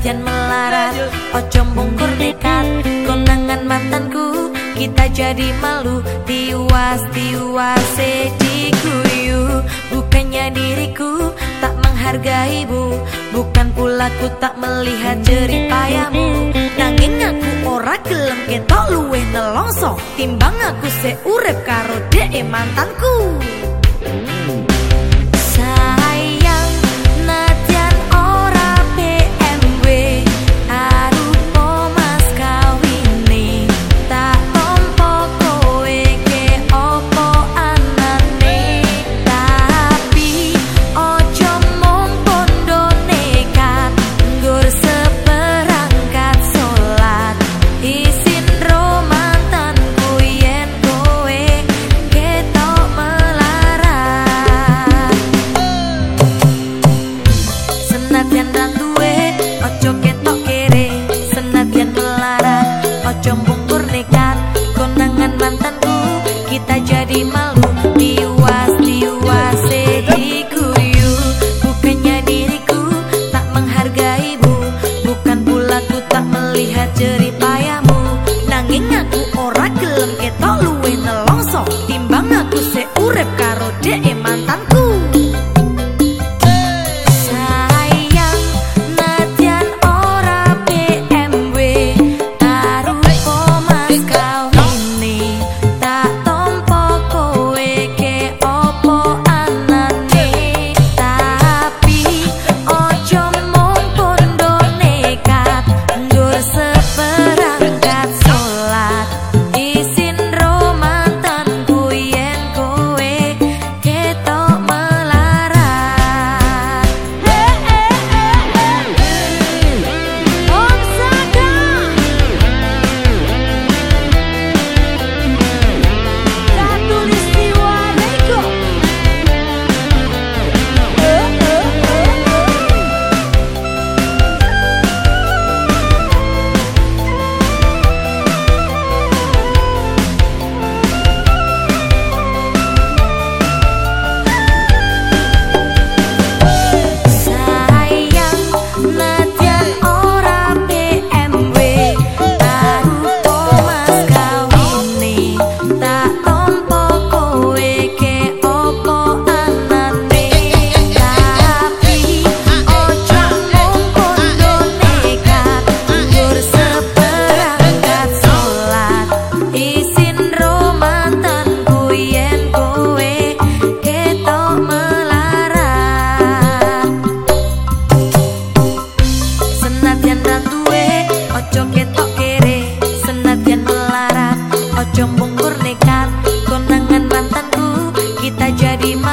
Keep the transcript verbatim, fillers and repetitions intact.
Senadyan melarat, ojo bongkor nekat. Konangan mantanku, kita jadi malu. Tiwas-tiwas diguyu. Bukannya diriku tak menghargaimu, bukan pula ku tak melihat jerih payahmu. Nanging aku ora gelem ketok luweh nelongso timbang aku seurep karo dek mantanku. Ojo bongkor nekat, konangan mantanku, kita jadi malu. Tiwas-tiwas diguyu. Bukannya diriku tak menghargaimu, bukan pula ku tak melihat jerih payahmu. Nanging aku ora gelem ketok luweh nelongso timbang aku seurep karo dek mantanku. Ojo bongkor nekat, konangan mantanku, kita jadi malu.